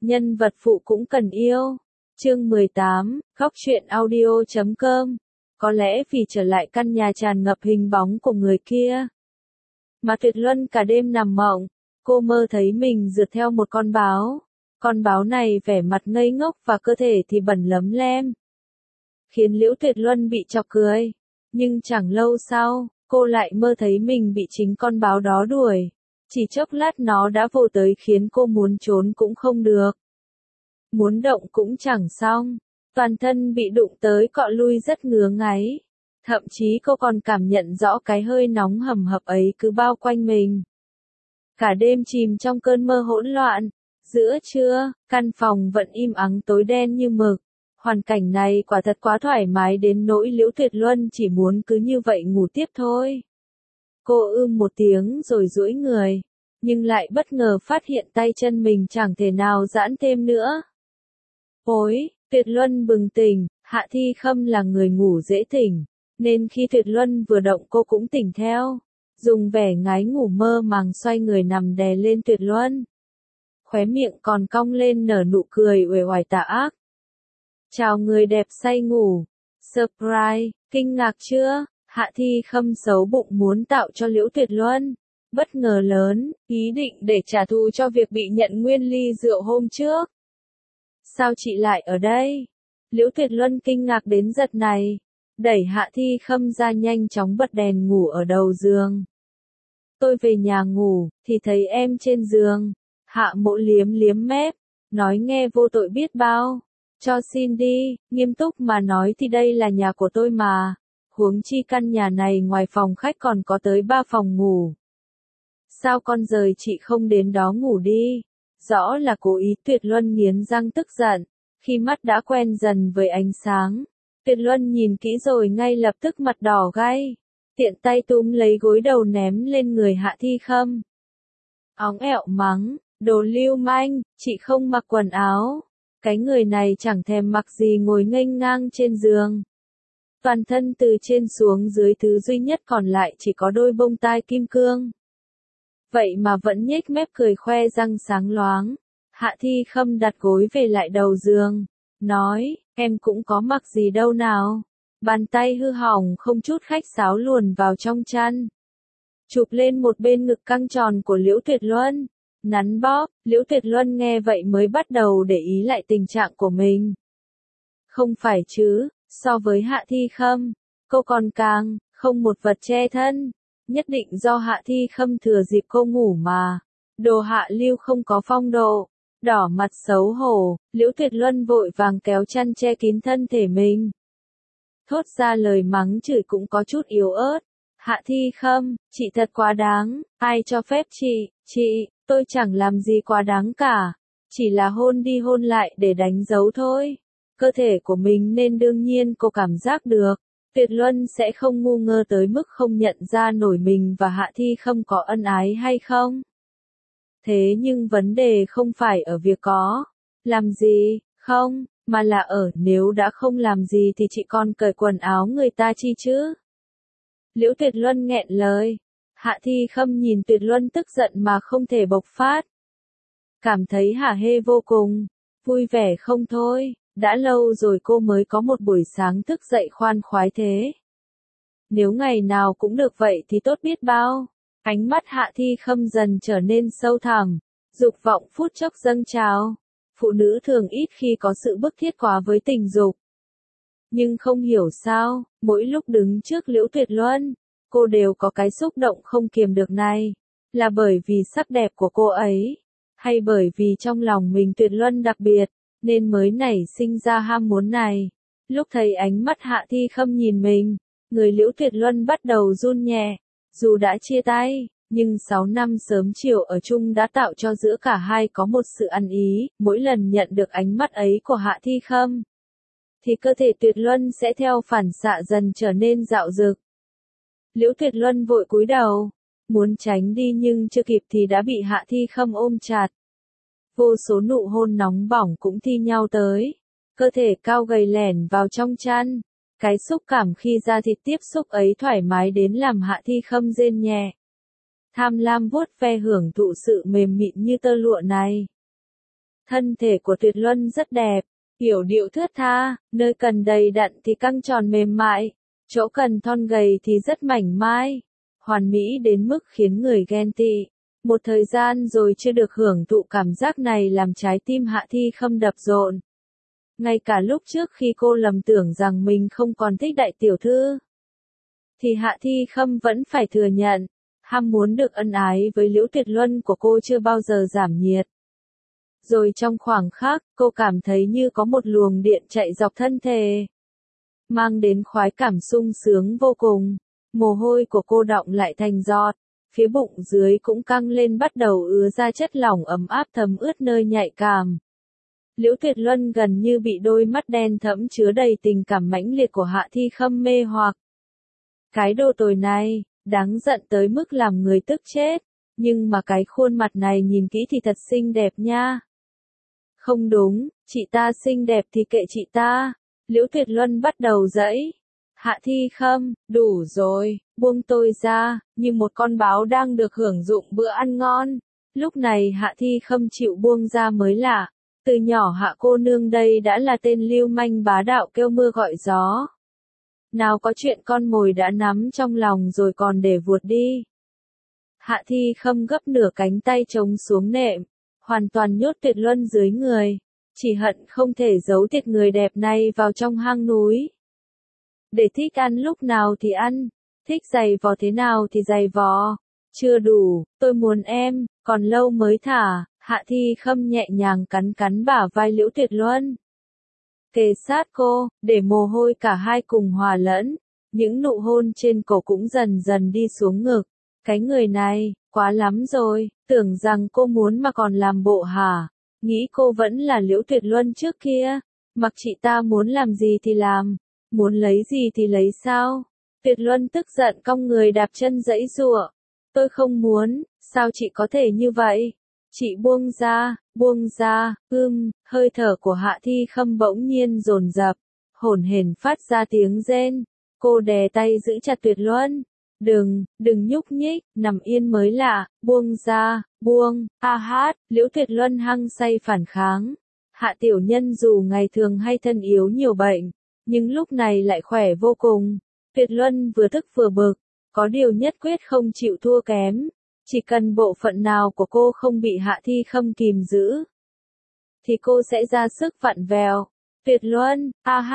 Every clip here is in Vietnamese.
nhân vật phụ cũng cần yêu. Chương 18, Góc truyện audio.com. Có lẽ vì trở lại căn nhà tràn ngập hình bóng của người kia, mà Tuyệt Luân cả đêm nằm mộng, cô mơ thấy mình rượt theo một con báo. Con báo này vẻ mặt ngây ngốc và cơ thể thì bẩn lấm lem, khiến Liễu Tuyệt Luân bị chọc cười. Nhưng chẳng lâu sau, cô lại mơ thấy mình bị chính con báo đó đuổi. Chỉ chốc lát nó đã vồ tới khiến cô muốn trốn cũng không được, muốn động cũng chẳng xong. Toàn thân bị đụng tới cọ lui rất ngứa ngáy. Thậm chí cô còn cảm nhận rõ cái hơi nóng hầm hập ấy cứ bao quanh mình. Cả đêm chìm trong cơn mơ hỗn loạn. Giữa trưa, căn phòng vẫn im ắng tối đen như mực. Hoàn cảnh này quả thật quá thoải mái đến nỗi Liễu Tuyệt Luân chỉ muốn cứ như vậy ngủ tiếp thôi. Cô một tiếng rồi duỗi người, nhưng lại bất ngờ phát hiện tay chân mình chẳng thể nào giãn thêm nữa. Ôi, Tuyệt Luân bừng tỉnh. Hạ Thi Khâm là người ngủ dễ tỉnh, nên khi Tuyệt Luân vừa động cô cũng tỉnh theo. Dùng vẻ ngái ngủ mơ màng xoay người nằm đè lên Tuyệt Luân. Khóe miệng còn cong lên nở nụ cười uể oải tà ác. Chào người đẹp say ngủ. Surprise, kinh ngạc chưa? Hạ Thi Khâm xấu bụng muốn tạo cho Liễu Tuyệt Luân bất ngờ lớn, ý định để trả thù cho việc bị nhận nguyên ly rượu hôm trước. Sao chị lại ở đây? Liễu Tuyệt Luân kinh ngạc đến giật này, đẩy Hạ Thi Khâm ra nhanh chóng bật đèn ngủ ở đầu giường. Tôi về nhà ngủ, thì thấy em trên giường. Hạ Mộ liếm liếm mép, nói nghe vô tội biết bao. Cho xin đi, nghiêm túc mà nói thì đây là nhà của tôi mà. Huống chi căn nhà này ngoài phòng khách còn có tới 3 phòng ngủ. Sao con rời chị không đến đó ngủ đi? Rõ là cố ý. Tuyệt Luân nghiến răng tức giận, khi mắt đã quen dần với ánh sáng. Tuyệt Luân nhìn kỹ rồi ngay lập tức mặt đỏ gay, tiện tay túm lấy gối đầu ném lên người Hạ Thi Khâm. Óng ẹo mắng, đồ lưu manh, chị không mặc quần áo. Cái người này chẳng thèm mặc gì ngồi nghênh ngang trên giường. Toàn thân từ trên xuống dưới thứ duy nhất còn lại chỉ có đôi bông tai kim cương. Vậy mà vẫn nhếch mép cười khoe răng sáng loáng. Hạ Thi Khâm đặt gối về lại đầu giường, nói, em cũng có mặc gì đâu nào. Bàn tay hư hỏng không chút khách sáo luồn vào trong chăn, chụp lên một bên ngực căng tròn của Liễu Tuyệt Luân, nắn bóp. Liễu Tuyệt Luân nghe vậy mới bắt đầu để ý lại tình trạng của mình. Không phải chứ, so với Hạ Thi Khâm, cô còn càng không một vật che thân. Nhất định do Hạ Thi Khâm thừa dịp cô ngủ mà. Đồ hạ lưu không có phong độ. Đỏ mặt xấu hổ, Liễu Tuyệt Luân vội vàng kéo chăn che kín thân thể mình. Thốt ra lời mắng chửi cũng có chút yếu ớt. Hạ Thi Khâm, chị thật quá đáng, ai cho phép chị, tôi chẳng làm gì quá đáng cả. Chỉ là hôn đi hôn lại để đánh dấu thôi. Cơ thể của mình nên đương nhiên cô cảm giác được. Tuyệt Luân sẽ không ngu ngơ tới mức không nhận ra nổi mình và Hạ Thi Khâm có ân ái hay không. Thế nhưng vấn đề không phải ở việc có làm gì không, mà là ở nếu đã không làm gì thì chị còn cởi quần áo người ta chi chứ. Liễu Tuyệt Luân nghẹn lời. Hạ Thi Khâm nhìn Tuyệt Luân tức giận mà không thể bộc phát. Cảm thấy hả hê vô cùng, vui vẻ không thôi. Đã lâu rồi cô mới có một buổi sáng thức dậy khoan khoái thế. Nếu ngày nào cũng được vậy thì tốt biết bao. Ánh mắt Hạ Thi Khâm dần trở nên sâu thẳm, dục vọng phút chốc dâng trào. Phụ nữ thường ít khi có sự bức thiết quá với tình dục. Nhưng không hiểu sao, mỗi lúc đứng trước Liễu Tuyệt Luân, cô đều có cái xúc động không kiềm được này. Là bởi vì sắc đẹp của cô ấy, hay bởi vì trong lòng mình Tuyệt Luân đặc biệt, nên mới nảy sinh ra ham muốn này. Lúc thấy ánh mắt Hạ Thi Khâm nhìn mình, người Liễu Tuyệt Luân bắt đầu run nhẹ. Dù đã chia tay, nhưng 6 năm sớm chiều ở chung đã tạo cho giữa cả hai có một sự ăn ý. Mỗi lần nhận được ánh mắt ấy của Hạ Thi Khâm, thì cơ thể Tuyệt Luân sẽ theo phản xạ dần trở nên dạo dực. Liễu Tuyệt Luân vội cúi đầu, muốn tránh đi nhưng chưa kịp thì đã bị Hạ Thi Khâm ôm chặt. Vô số nụ hôn nóng bỏng cũng thi nhau tới. Cơ thể cao gầy lẻn vào trong chăn. Cái xúc cảm khi da thịt tiếp xúc ấy thoải mái đến làm Hạ Thi Khâm rên nhẹ. Tham lam vuốt ve hưởng thụ sự mềm mịn như tơ lụa này. Thân thể của Tuyệt Luân rất đẹp, yểu điệu thướt tha, nơi cần đầy đặn thì căng tròn mềm mại, chỗ cần thon gầy thì rất mảnh mai, hoàn mỹ đến mức khiến người ghen tị. Một thời gian rồi chưa được hưởng thụ cảm giác này làm trái tim Hạ Thi Khâm đập rộn. Ngay cả lúc trước khi cô lầm tưởng rằng mình không còn thích đại tiểu thư, thì Hạ Thi Khâm vẫn phải thừa nhận, ham muốn được ân ái với Liễu Tuyệt Luân của cô chưa bao giờ giảm nhiệt. Rồi trong khoảng khắc, cô cảm thấy như có một luồng điện chạy dọc thân thể, mang đến khoái cảm sung sướng vô cùng. Mồ hôi của cô đọng lại thành giọt, phía bụng dưới cũng căng lên bắt đầu ứa ra chất lỏng ấm áp thấm ướt nơi nhạy cảm. Liễu Tuyệt Luân gần như bị đôi mắt đen thẫm chứa đầy tình cảm mãnh liệt của Hạ Thi Khâm mê hoặc. Cái đồ tồi này, đáng giận tới mức làm người tức chết, nhưng mà cái khuôn mặt này nhìn kỹ thì thật xinh đẹp nha. Không đúng, chị ta xinh đẹp thì kệ chị ta. Liễu Tuyệt Luân bắt đầu giãy. Hạ Thi Khâm, đủ rồi, buông tôi ra, như một con báo đang được hưởng dụng bữa ăn ngon. Lúc này Hạ Thi Khâm chịu buông ra mới lạ. Từ nhỏ Hạ cô nương đây đã là tên lưu manh bá đạo kêu mưa gọi gió. Nào có chuyện con mồi đã nắm trong lòng rồi còn để vuột đi. Hạ Thi Khâm gấp nửa cánh tay trống xuống nệm, hoàn toàn nhốt Tuyệt Luân dưới người. Chỉ hận không thể giấu thiệt người đẹp này vào trong hang núi. Để thích ăn lúc nào thì ăn, thích giày vò thế nào thì giày vò. Chưa đủ, tôi muốn em, còn lâu mới thả. Hạ Thi Khâm nhẹ nhàng cắn cắn bả vai Liễu Tuyệt Luân. Kề sát cô, để mồ hôi cả hai cùng hòa lẫn. Những nụ hôn trên cổ cũng dần dần đi xuống ngực. Cái người này, quá lắm rồi, tưởng rằng cô muốn mà còn làm bộ hả? Nghĩ cô vẫn là Liễu Tuyệt Luân trước kia. Mặc chị ta muốn làm gì thì làm, muốn lấy gì thì lấy sao? Tuyệt Luân tức giận cong người đạp chân giãy giụa. Tôi không muốn, sao chị có thể như vậy? Chị buông ra, hơi thở của Hạ Thi Khâm bỗng nhiên dồn dập, hổn hển phát ra tiếng rên. Cô đè tay giữ chặt Tuyệt Luân. Đừng nhúc nhích, nằm yên mới lạ, buông ra, buông, Liễu Tuyệt Luân hăng say phản kháng. Hạ tiểu nhân dù ngày thường hay thân yếu nhiều bệnh, nhưng lúc này lại khỏe vô cùng. Tuyệt Luân vừa tức vừa bực, có điều nhất quyết không chịu thua kém. Chỉ cần bộ phận nào của cô không bị Hạ Thi Khâm kìm giữ, thì cô sẽ ra sức vặn vẹo. Tuyệt Luân,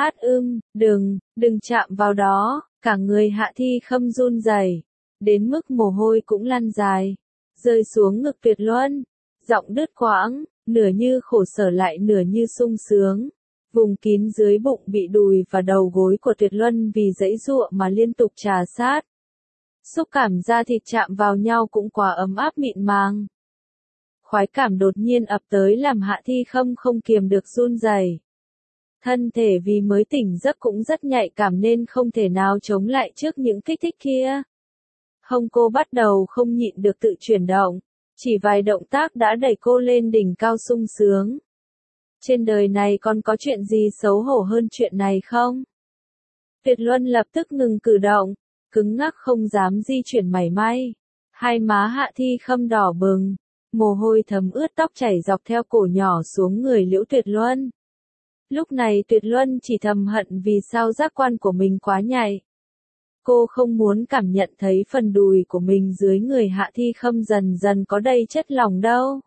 đừng chạm vào đó. Cả người Hạ Thi Khâm run rẩy, đến mức mồ hôi cũng lăn dài, rơi xuống ngực Tuyệt Luân. Giọng đứt quãng, nửa như khổ sở lại nửa như sung sướng. Vùng kín dưới bụng bị đùi và đầu gối của Tuyệt Luân vì giãy giụa mà liên tục trà sát. Xúc cảm da thịt chạm vào nhau cũng quá ấm áp mịn màng. Khoái cảm đột nhiên ập tới làm Hạ Thi Khâm không kiềm được run rẩy. Thân thể vì mới tỉnh giấc cũng rất nhạy cảm nên không thể nào chống lại trước những kích thích kia. Hông cô bắt đầu không nhịn được tự chuyển động, chỉ vài động tác đã đẩy cô lên đỉnh cao sung sướng. Trên đời này còn có chuyện gì xấu hổ hơn chuyện này không? Tuyệt Luân lập tức ngừng cử động, cứng ngắc không dám di chuyển mảy may. Hai má Hạ Thi Khâm đỏ bừng, mồ hôi thấm ướt tóc chảy dọc theo cổ nhỏ xuống người Liễu Tuyệt Luân. Lúc này Tuyệt Luân chỉ thầm hận vì sao giác quan của mình quá nhạy. Cô không muốn cảm nhận thấy phần đùi của mình dưới người Hạ Thi Khâm dần dần có đầy chất lỏng đâu.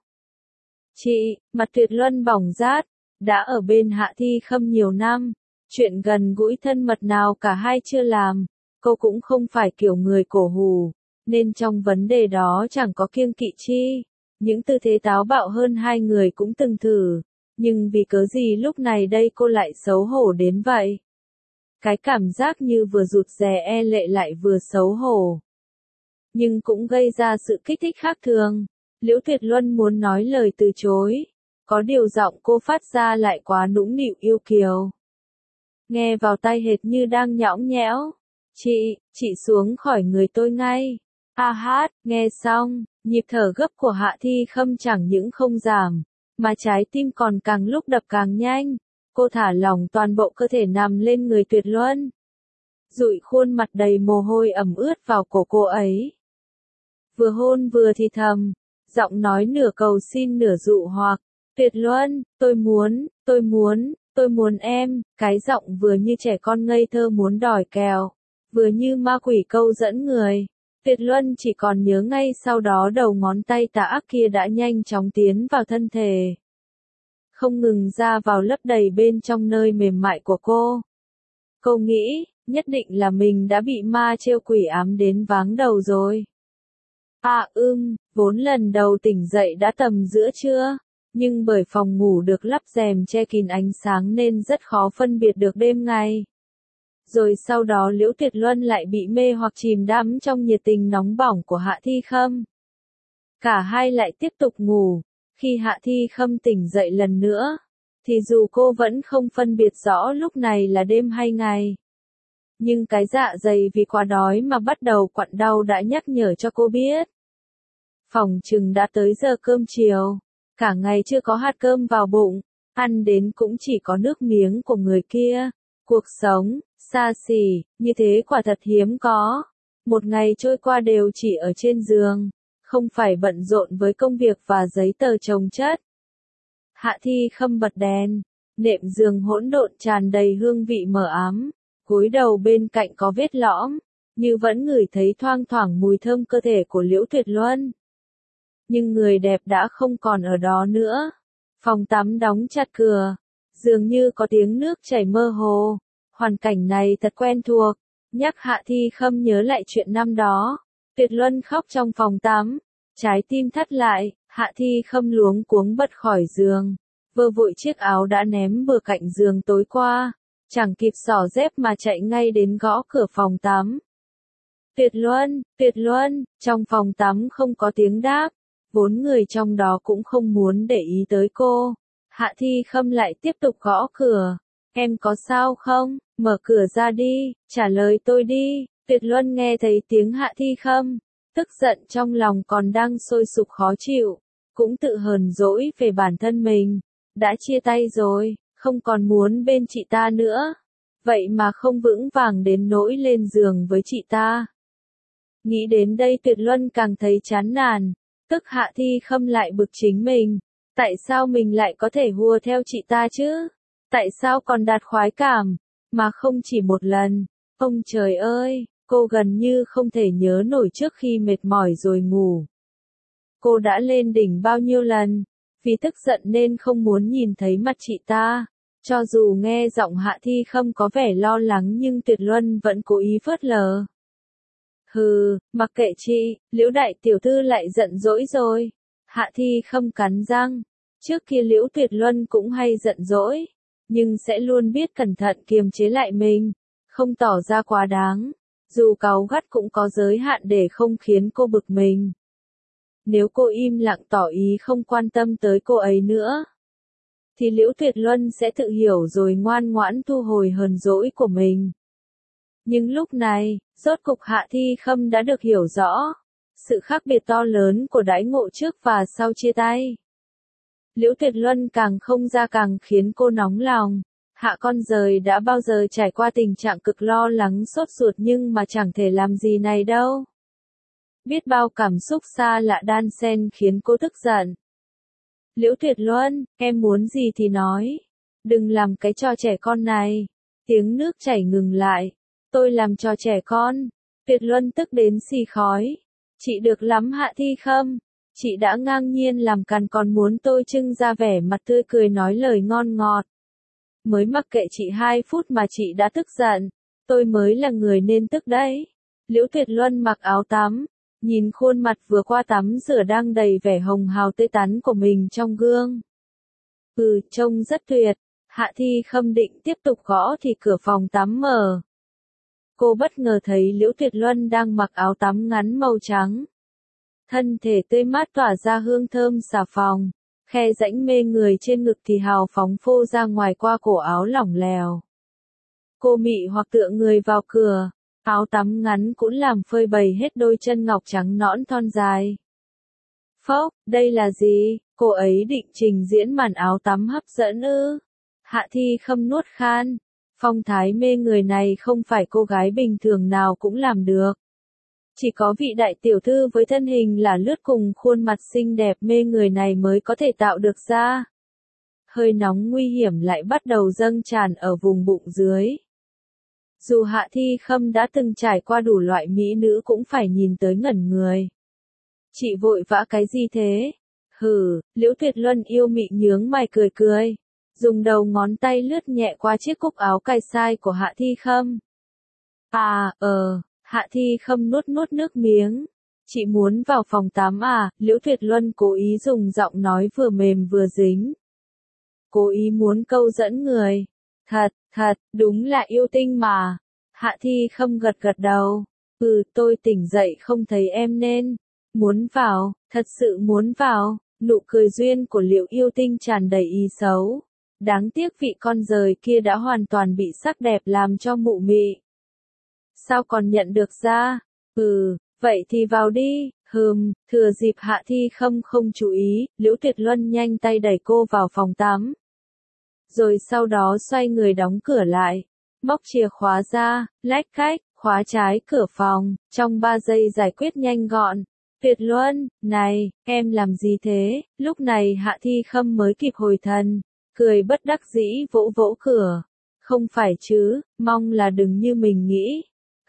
Mặt Tuyệt Luân bỏng rát, đã ở bên Hạ Thi Khâm nhiều năm, chuyện gần gũi thân mật nào cả hai chưa làm, cô cũng không phải kiểu người cổ hủ, nên trong vấn đề đó chẳng có kiêng kỵ chi. Những tư thế táo bạo hơn hai người cũng từng thử. Nhưng vì cớ gì lúc này đây cô lại xấu hổ đến vậy? Cái cảm giác như vừa rụt rè e lệ lại vừa xấu hổ. Nhưng cũng gây ra sự kích thích khác thường. Liễu Tuyệt Luân muốn nói lời từ chối. Có điều giọng cô phát ra lại quá nũng nịu yêu kiều. Nghe vào tai hệt như đang nhõng nhẽo. Chị xuống khỏi người tôi ngay. Nghe xong, nhịp thở gấp của Hạ Thi Khâm chẳng những không giảm, mà trái tim còn càng lúc đập càng nhanh. Cô thả lỏng toàn bộ cơ thể nằm lên người Tuyệt Luân. Dụi khuôn mặt đầy mồ hôi ẩm ướt vào cổ cô ấy. Vừa hôn vừa thì thầm, giọng nói nửa cầu xin nửa dụ hoặc. Tuyệt Luân, tôi muốn em, cái giọng vừa như trẻ con ngây thơ muốn đòi kèo, vừa như ma quỷ câu dẫn người. Tuyệt Luân chỉ còn nhớ ngay sau đó đầu ngón tay tà ác kia đã nhanh chóng tiến vào thân thể. Không ngừng ra vào lấp đầy bên trong nơi mềm mại của cô. Cô nghĩ, nhất định là mình đã bị ma trêu quỷ ám đến váng đầu rồi. Vốn lần đầu tỉnh dậy đã tầm giữa trưa, nhưng bởi phòng ngủ được lắp rèm che kín ánh sáng nên rất khó phân biệt được đêm ngày. Rồi sau đó Liễu Tuyệt Luân lại bị mê hoặc chìm đắm trong nhiệt tình nóng bỏng của Hạ Thi Khâm. Cả hai lại tiếp tục ngủ, khi Hạ Thi Khâm tỉnh dậy lần nữa, thì dù cô vẫn không phân biệt rõ lúc này là đêm hay ngày. Nhưng cái dạ dày vì quá đói mà bắt đầu quặn đau đã nhắc nhở cho cô biết. Phỏng chừng đã tới giờ cơm chiều, cả ngày chưa có hạt cơm vào bụng, ăn đến cũng chỉ có nước miếng của người kia. Cuộc sống, xa xỉ, như thế quả thật hiếm có. Một ngày trôi qua đều chỉ ở trên giường, không phải bận rộn với công việc và giấy tờ chồng chất. Hạ Thi Khâm bật đèn, nệm giường hỗn độn tràn đầy hương vị mờ ám, gối đầu bên cạnh có vết lõm, như vẫn ngửi thấy thoang thoảng mùi thơm cơ thể của Liễu Tuyệt Luân. Nhưng người đẹp đã không còn ở đó nữa. Phòng tắm đóng chặt cửa, dường như có tiếng nước chảy mơ hồ. Hoàn cảnh này thật quen thuộc, nhắc Hạ Thi Khâm nhớ lại chuyện năm đó. Tuyệt Luân khóc trong phòng tắm, trái tim thắt lại, Hạ Thi Khâm luống cuống bật khỏi giường, vơ vội chiếc áo đã ném bừa cạnh giường tối qua, chẳng kịp xỏ dép mà chạy ngay đến gõ cửa phòng tắm. Tuyệt Luân, trong phòng tắm không có tiếng đáp, vốn người trong đó cũng không muốn để ý tới cô. Hạ Thi Khâm lại tiếp tục gõ cửa. Em có sao không? Mở cửa ra đi, trả lời tôi đi. Tuyệt Luân nghe thấy tiếng Hạ Thi Khâm, tức giận trong lòng còn đang sôi sục khó chịu, cũng tự hờn dỗi về bản thân mình. Đã chia tay rồi, không còn muốn bên chị ta nữa. Vậy mà không vững vàng đến nỗi lên giường với chị ta. Nghĩ đến đây Tuyệt Luân càng thấy chán nản, tức Hạ Thi Khâm lại bực chính mình. Tại sao mình lại có thể hùa theo chị ta chứ? Tại sao còn đạt khoái cảm, mà không chỉ một lần? Ông trời ơi, cô gần như không thể nhớ nổi trước khi mệt mỏi rồi ngủ. Cô đã lên đỉnh bao nhiêu lần, vì tức giận nên không muốn nhìn thấy mặt chị ta. Cho dù nghe giọng Hạ Thi Khâm có vẻ lo lắng nhưng Tuyệt Luân vẫn cố ý phớt lờ. Hừ, mặc kệ chị, Liễu đại tiểu thư lại giận dỗi rồi. Hạ Thi Khâm cắn răng. Trước kia Liễu Tuyệt Luân cũng hay giận dỗi, nhưng sẽ luôn biết cẩn thận kiềm chế lại mình, không tỏ ra quá đáng. Dù cáu gắt cũng có giới hạn để không khiến cô bực mình. Nếu cô im lặng tỏ ý không quan tâm tới cô ấy nữa, thì Liễu Tuyệt Luân sẽ tự hiểu rồi ngoan ngoãn thu hồi hờn dỗi của mình. Nhưng lúc này, rốt cục Hạ Thi Khâm đã được hiểu rõ sự khác biệt to lớn của đãi ngộ trước và sau chia tay. Liễu Tuyệt Luân càng không ra càng khiến cô nóng lòng. Hạ con dời đã bao giờ trải qua tình trạng cực lo lắng sốt ruột nhưng mà chẳng thể làm gì này đâu. Biết bao cảm xúc xa lạ đan xen khiến cô tức giận. Liễu Tuyệt Luân, em muốn gì thì nói. Đừng làm cái trò trẻ con này. Tiếng nước chảy ngừng lại. Tôi làm trò trẻ con. Tuyệt Luân tức đến xì khói. Chị được lắm Hạ Thi Khâm. Chị đã ngang nhiên làm càn còn muốn tôi trưng ra vẻ mặt tươi cười nói lời ngon ngọt. Mới mặc kệ chị 2 phút mà chị đã tức giận. Tôi mới là người nên tức đấy. Liễu Tuyệt Luân mặc áo tắm, nhìn khuôn mặt vừa qua tắm rửa đang đầy vẻ hồng hào tươi tắn của mình trong gương. Trông rất tuyệt. Hạ Thi Khâm định tiếp tục gõ thì cửa phòng tắm mở. Cô bất ngờ thấy Liễu Tuyệt Luân đang mặc áo tắm ngắn màu trắng. Thân thể tươi mát tỏa ra hương thơm xà phòng, khe rãnh mê người trên ngực thì hào phóng phô ra ngoài qua cổ áo lỏng lẻo. Cô mị hoặc tựa người vào cửa, áo tắm ngắn cũng làm phơi bày hết đôi chân ngọc trắng nõn thon dài. Phốc, đây là gì? Cô ấy định trình diễn màn áo tắm hấp dẫn ư? Hạ Thi Khâm nuốt khan. Phong thái mê người này không phải cô gái bình thường nào cũng làm được. Chỉ có vị đại tiểu thư với thân hình là lướt cùng khuôn mặt xinh đẹp mê người này mới có thể tạo được ra. hơi nóng nguy hiểm lại bắt đầu dâng tràn ở vùng bụng dưới. Dù Hạ Thi Khâm đã từng trải qua đủ loại mỹ nữ cũng phải nhìn tới ngẩn người. Chị vội vã cái gì thế? Hừ, Liễu Tuyệt Luân yêu mị nhướng mày cười cười. Dùng đầu ngón tay lướt nhẹ qua chiếc cúc áo cài sai của Hạ Thi Khâm. Hạ Thi Khâm nuốt nuốt nước miếng. Chị muốn vào phòng tắm à? Liễu Tuyệt Luân cố ý dùng giọng nói vừa mềm vừa dính. Cố ý muốn câu dẫn người. Thật, đúng là yêu tinh mà. Hạ Thi Khâm gật gật đầu. Tôi tỉnh dậy không thấy em nên. Muốn vào, thật sự muốn vào. Nụ cười duyên của Liễu yêu tinh tràn đầy ý xấu. Đáng tiếc vị con dời kia đã hoàn toàn bị sắc đẹp làm cho mụ mị. Sao còn nhận được ra? Vậy thì vào đi. Thừa dịp Hạ Thi Khâm không chú ý, Liễu Tuyệt Luân nhanh tay đẩy cô vào phòng tắm. Rồi sau đó xoay người đóng cửa lại. Móc chìa khóa ra, lách cách, khóa trái cửa phòng, trong 3 giây giải quyết nhanh gọn. Tuyệt Luân, này, em làm gì thế? Lúc này Hạ Thi Khâm mới kịp hồi thần, cười bất đắc dĩ vỗ vỗ cửa. Không phải chứ, mong là đừng như mình nghĩ.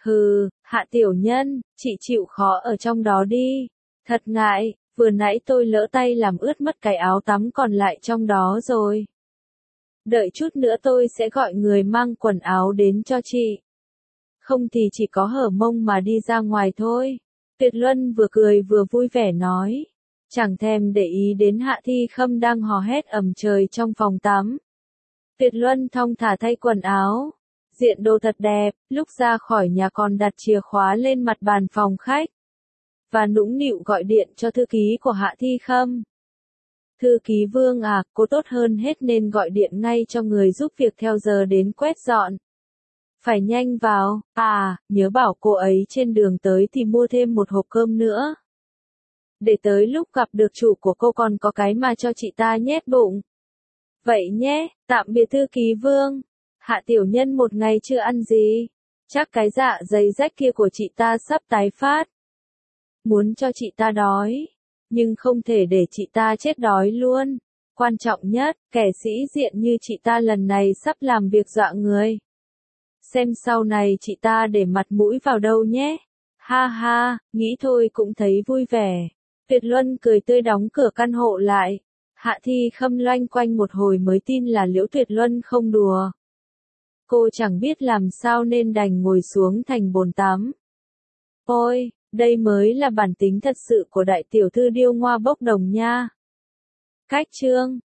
Hạ tiểu nhân, chị chịu khó ở trong đó đi. Thật ngại, vừa nãy tôi lỡ tay làm ướt mất cái áo tắm còn lại trong đó rồi. Đợi chút nữa tôi sẽ gọi người mang quần áo đến cho chị. Không thì chỉ có hở mông mà đi ra ngoài thôi. Tuyệt Luân vừa cười vừa vui vẻ nói. Chẳng thèm để ý đến Hạ Thi Khâm đang hò hét ầm trời trong phòng tắm. Tuyệt Luân thong thả thay quần áo. Diện đồ thật đẹp, lúc ra khỏi nhà còn đặt chìa khóa lên mặt bàn phòng khách. Và nũng nịu gọi điện cho thư ký của Hạ Thi Khâm. Thư ký Vương à, cô tốt hơn hết nên gọi điện ngay cho người giúp việc theo giờ đến quét dọn. Phải nhanh vào, nhớ bảo cô ấy trên đường tới thì mua thêm một hộp cơm nữa. Để tới lúc gặp được chủ của cô còn có cái mà cho chị ta nhét bụng. Vậy nhé, tạm biệt thư ký Vương. Hạ tiểu nhân một ngày chưa ăn gì. Chắc cái dạ dày rách kia của chị ta sắp tái phát. Muốn cho chị ta đói. Nhưng không thể để chị ta chết đói luôn. Quan trọng nhất, kẻ sĩ diện như chị ta lần này sắp làm việc dọa người. Xem sau này chị ta để mặt mũi vào đâu nhé. Ha ha, nghĩ thôi cũng thấy vui vẻ. Tuyệt Luân cười tươi đóng cửa căn hộ lại. Hạ Thi Khâm loanh quanh một hồi mới tin là Liễu Tuyệt Luân không đùa. Cô chẳng biết làm sao nên đành ngồi xuống thành bồn tắm. Ôi, đây mới là bản tính thật sự của đại tiểu thư điêu ngoa bốc đồng nha. Cách chương